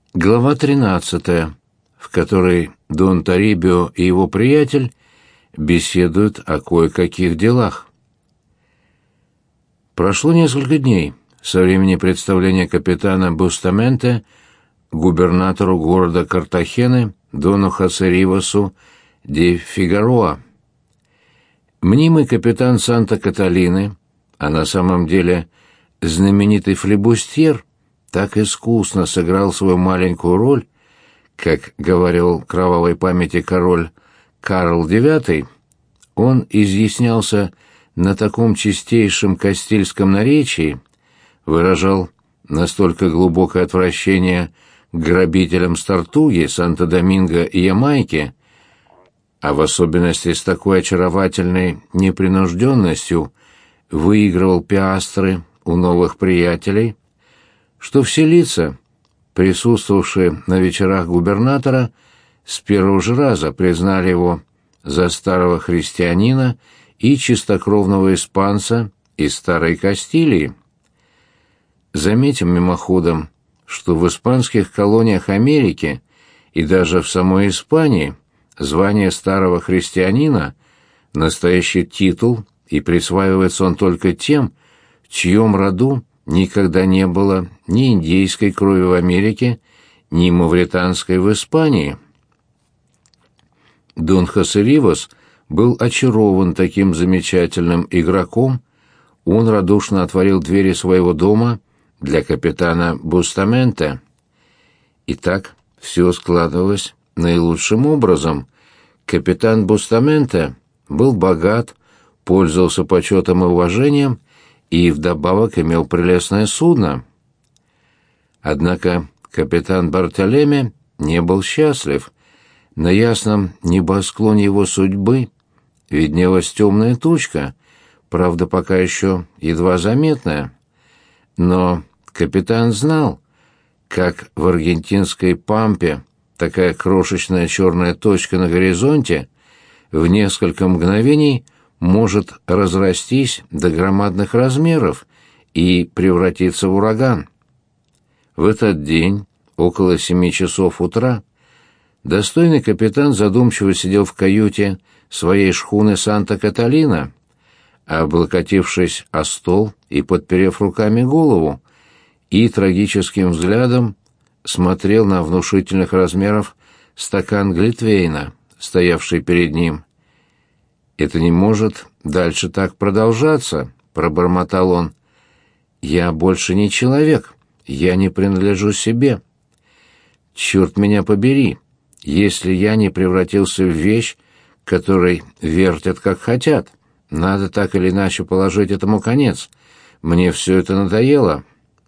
Глава 13, в которой Дон Торибио и его приятель беседуют о кое-каких делах. Прошло несколько дней со времени представления капитана Бустаменте губернатору города Картахены Дону Хосе Ривасу де Фигароа. Мнимый капитан Санта-Каталины, а на самом деле знаменитый флебустьер, так искусно сыграл свою маленькую роль, как говорил кровавой памяти король Карл IX, он изъяснялся на таком чистейшем кастильском наречии, выражал настолько глубокое отвращение к грабителям с Тортуги, Санто-Доминго и Ямайки, а в особенности с такой очаровательной непринужденностью выигрывал пиастры у новых приятелей, что все лица, присутствовавшие на вечерах губернатора, с первого же раза признали его за старого христианина и чистокровного испанца из Старой Кастилии. Заметим мимоходом, что в испанских колониях Америки и даже в самой Испании звание старого христианина – настоящий титул, и присваивается он только тем, в чьем роду никогда не было ни индейской крови в Америке, ни мавританской в Испании. Дон Хосе Ривас был очарован таким замечательным игроком, он радушно отворил двери своего дома для капитана Бустаменте. Итак, все складывалось наилучшим образом. Капитан Бустаменте был богат, пользовался почетом и уважением и вдобавок имел прелестное судно. Однако капитан Бартолеме не был счастлив. На ясном небосклоне его судьбы виднелась темная тучка, правда, пока еще едва заметная. Но капитан знал, как в аргентинской пампе такая крошечная черная точка на горизонте в несколько мгновений может разрастись до громадных размеров и превратиться в ураган. В этот день, около 7 часов утра, достойный капитан задумчиво сидел в каюте своей шхуны «Санта-Каталина», облокотившись о стол и подперев руками голову, и трагическим взглядом смотрел на внушительных размеров стакан глинтвейна, стоявший перед ним. «Это не может дальше так продолжаться», — пробормотал он. «Я больше не человек, я не принадлежу себе. Черт меня побери, если я не превратился в вещь, которой вертят как хотят, надо так или иначе положить этому конец. Мне все это надоело».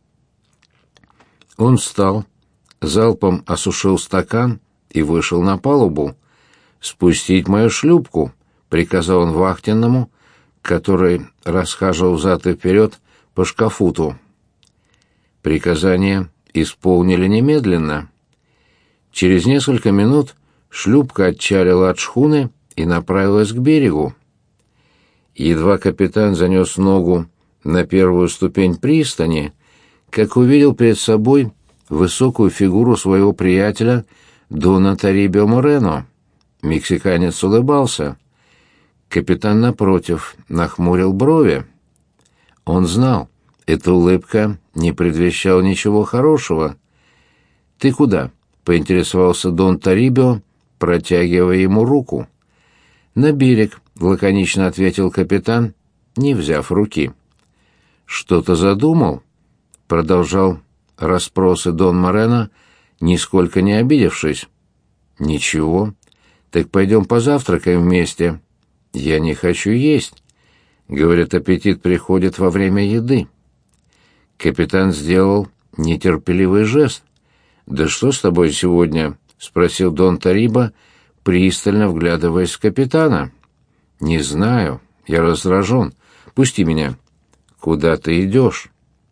Он встал, залпом осушил стакан и вышел на палубу. «Спустить мою шлюпку», — приказал он вахтенному, который расхаживал взад и вперед по шкафуту. Приказание исполнили немедленно. Через несколько минут шлюпка отчалила от шхуны и направилась к берегу. Едва капитан занес ногу на первую ступень пристани, как увидел перед собой высокую фигуру своего приятеля Дона Торибио Морено. Мексиканец улыбался. Капитан, напротив, нахмурил брови. Он знал, эта улыбка не предвещала ничего хорошего. «Ты куда?» — поинтересовался Дон Торибио, протягивая ему руку. «На берег», — лаконично ответил капитан, не взяв руки. «Что-то задумал?» — продолжал расспросы Дон Морено, нисколько не обидевшись. «Ничего. Так пойдем позавтракаем вместе». «Я не хочу есть. Говорят, аппетит приходит во время еды». Капитан сделал нетерпеливый жест. «Да что с тобой сегодня?» — спросил Дон Торибо, пристально вглядываясь в капитана. «Не знаю. Я раздражен. Пусти меня». «Куда ты идешь?»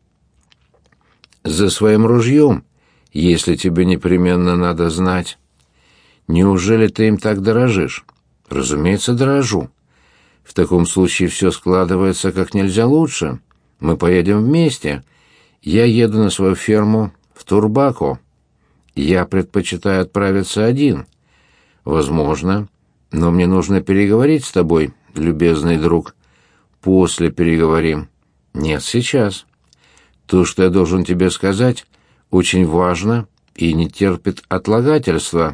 «За своим ружьем, если тебе непременно надо знать». «Неужели ты им так дорожишь?» «Разумеется, дорожу. В таком случае все складывается как нельзя лучше. Мы поедем вместе. Я еду на свою ферму в Турбако. Я предпочитаю отправиться один. Возможно, но мне нужно переговорить с тобой, любезный друг. После переговорим. Нет, сейчас. То, что я должен тебе сказать, очень важно и не терпит отлагательства.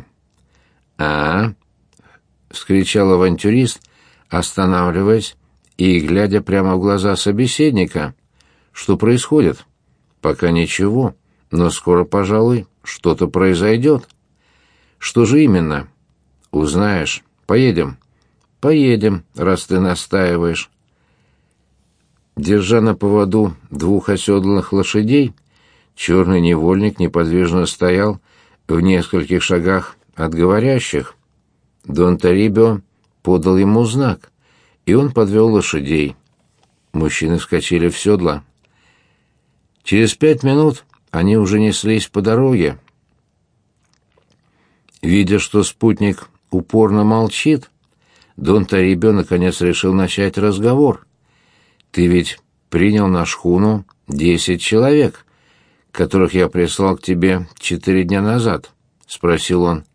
Вскричал авантюрист, останавливаясь и глядя прямо в глаза собеседника. Что происходит? Пока ничего, но скоро, пожалуй, что-то произойдет. Что же именно? Узнаешь. Поедем. Поедем, раз ты настаиваешь. Держа на поводу двух оседланных лошадей, черный невольник неподвижно стоял в нескольких шагах от говорящих. Дон Торибио подал ему знак, и он подвел лошадей. Мужчины вскочили в седла. Через 5 минут они уже неслись по дороге. Видя, что спутник упорно молчит, Дон Торибио наконец решил начать разговор. «Ты ведь принял на шхуну 10 человек, которых я прислал к тебе 4 дня назад?» — спросил он.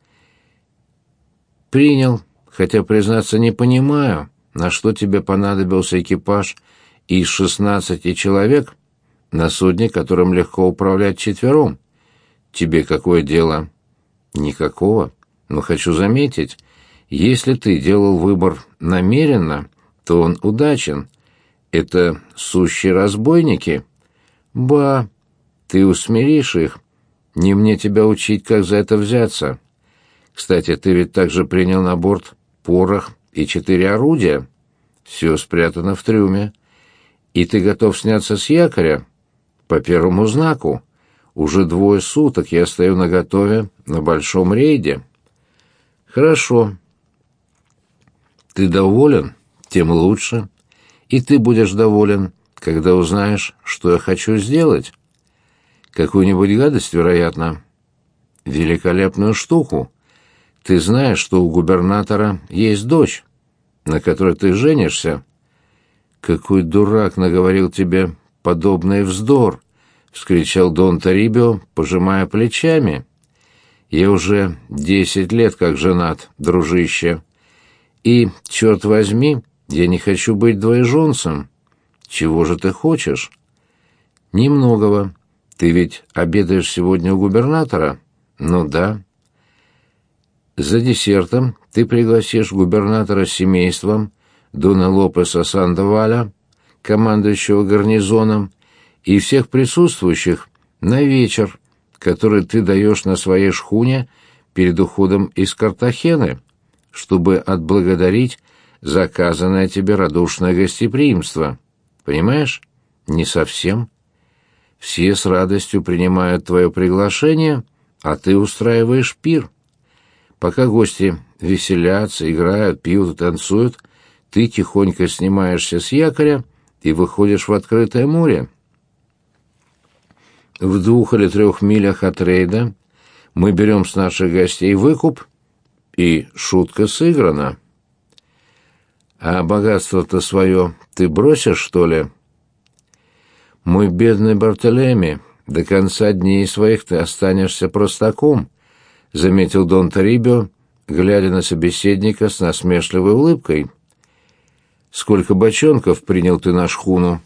«Принял, хотя, признаться, не понимаю, на что тебе понадобился экипаж из 16 человек на судне, которым легко управлять 4. Тебе какое дело?» «Никакого, но хочу заметить, если ты делал выбор намеренно, то он удачен. Это сущие разбойники. Ба, ты усмиришь их. Не мне тебя учить, как за это взяться. Кстати, ты ведь также принял на борт порох и 4 орудия. Все спрятано в трюме. И ты готов сняться с якоря? По первому знаку. Уже 2 суток я стою наготове на большом рейде. Хорошо. Ты доволен? Тем лучше. И ты будешь доволен, когда узнаешь, что я хочу сделать. Какую-нибудь гадость, вероятно. Великолепную штуку. Ты знаешь, что у губернатора есть дочь, на которой ты женишься. Какой дурак наговорил тебе подобный вздор, — вскричал Дон Торибио, пожимая плечами. Я уже 10 лет как женат, дружище. И, черт возьми, я не хочу быть двоеженцем. Чего же ты хочешь? Немногого. Ты ведь обедаешь сегодня у губернатора? Ну да. За десертом ты пригласишь губернатора с семейством, Дона Лопеса Сандоваля, командующего гарнизоном, и всех присутствующих на вечер, который ты даешь на своей шхуне перед уходом из Картахены, чтобы отблагодарить за оказанное тебе радушное гостеприимство. Понимаешь? Не совсем. Все с радостью принимают твое приглашение, а ты устраиваешь пир. Пока гости веселятся, играют, пьют и танцуют, ты тихонько снимаешься с якоря и выходишь в открытое море. В 2 или 3 милях от рейда мы берем с наших гостей выкуп, и шутка сыграна. А богатство-то свое ты бросишь, что ли? Мой бедный Бартолеми, до конца дней своих ты останешься простаком, — заметил Дон Торибио, глядя на собеседника с насмешливой улыбкой. Сколько бочонков принял ты на шхуну?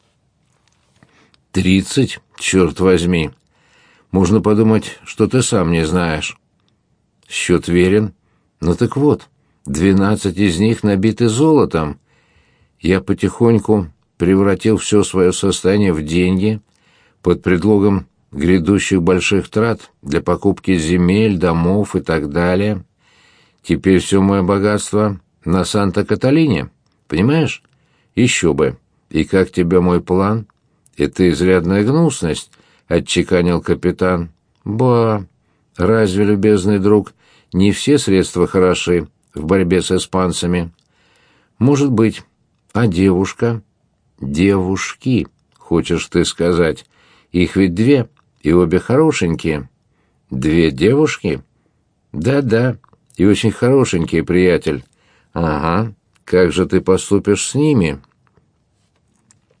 30, черт возьми. Можно подумать, что ты сам не знаешь. Счет верен. Ну так вот, 12 из них набиты золотом. Я потихоньку превратил все свое состояние в деньги под предлогом грядущих больших трат для покупки земель, домов и так далее. Теперь все мое богатство на Санта-Каталине, понимаешь? Еще бы. И как тебе мой план? Это изрядная гнусность, — отчеканил капитан. Ба, разве, любезный друг, не все средства хороши в борьбе с испанцами? Может быть. А девушка? Девушки, хочешь ты сказать. Их ведь 2, и обе хорошенькие. 2 девушки? Да-да, и очень хорошенькие, приятель. Ага, как же ты поступишь с ними?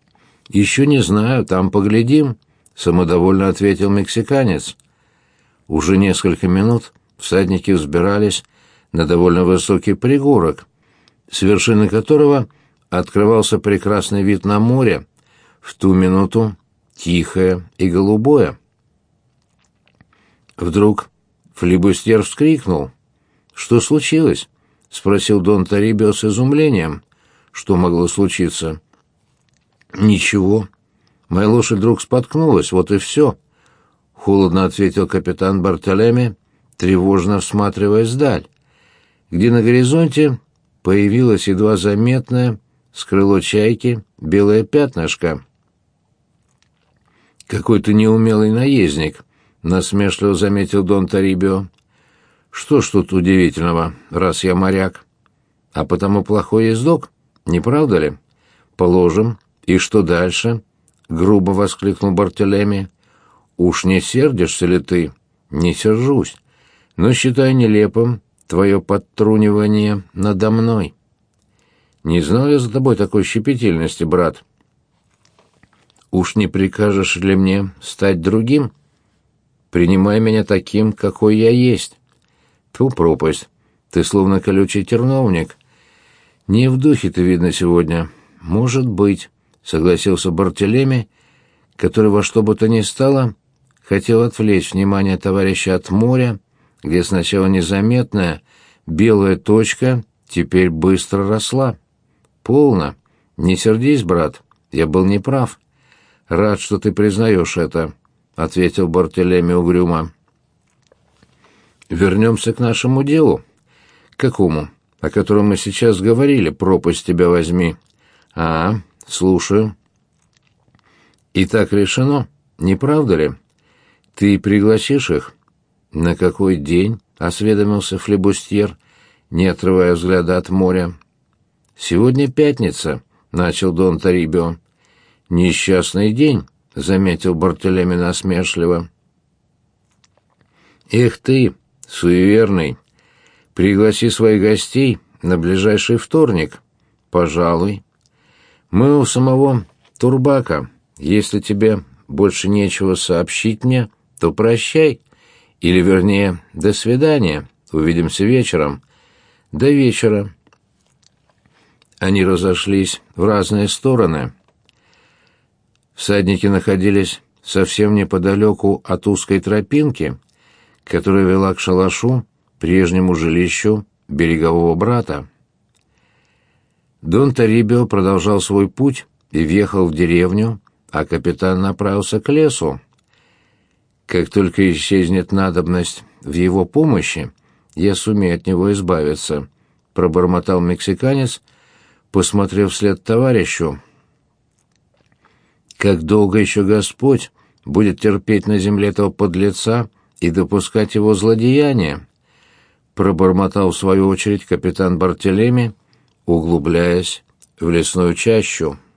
Еще не знаю, там поглядим, — самодовольно ответил мексиканец. Уже несколько минут всадники взбирались на довольно высокий пригорок, с вершины которого открывался прекрасный вид на море, в ту минуту тихое и голубое. Вдруг флибустьер вскрикнул. «Что случилось?» — спросил Дон Тарибио с изумлением. «Что могло случиться?» «Ничего. Моя лошадь вдруг споткнулась, вот и все», — холодно ответил капитан Бартолеми, тревожно всматриваясь вдаль, где на горизонте появилось едва заметное с крыло чайки белое пятнышко. «Какой ты неумелый наездник», — насмешливо заметил Дон Тарибио. «Что ж тут удивительного, раз я моряк? А потому плохой ездок, не правда ли? Положим. И что дальше?» — грубо воскликнул Бартолеми. «Уж не сердишься ли ты?» «Не сержусь, но считаю нелепым твое подтрунивание надо мной. Не знал я за тобой такой щепетильности, брат. Уж не прикажешь ли мне стать другим? Принимай меня таким, какой я есть. Тьфу, пропасть, ты словно колючий терновник. Не в духе ты, видно, сегодня. Может быть, согласился Бартолеми, который во что бы то ни стало хотел отвлечь внимание товарища от моря, где сначала незаметная белая точка теперь быстро росла. «Полно. Не сердись, брат, я был неправ. Рад, что ты признаешь это», — ответил Бартолеми угрюмо. «Вернемся к нашему делу». «Какому? О котором мы сейчас говорили, пропасть тебя возьми». «А, слушаю». «И так решено, не правда ли? Ты пригласишь их?» «На какой день?» — осведомился флибустьер, не отрывая взгляда от моря. «Сегодня пятница», — начал Дон Тарибио. «Несчастный день», — заметил Бартолеми насмешливо. «Эх ты, суеверный, пригласи своих гостей на ближайший вторник. Пожалуй. Мы у самого Турбака. Если тебе больше нечего сообщить мне, то прощай. Или, вернее, до свидания. Увидимся вечером. До вечера». Они разошлись в разные стороны. Всадники находились совсем неподалеку от узкой тропинки, которая вела к шалашу, прежнему жилищу берегового брата. Дон Тарибио продолжал свой путь и въехал в деревню, а капитан направился к лесу. «Как только исчезнет надобность в его помощи, я сумею от него избавиться», — пробормотал мексиканец, посмотрев вслед товарищу. «Как долго еще Господь будет терпеть на земле этого подлеца и допускать его злодеяния?» — пробормотал в свою очередь капитан Бартолеми, углубляясь в лесную чащу.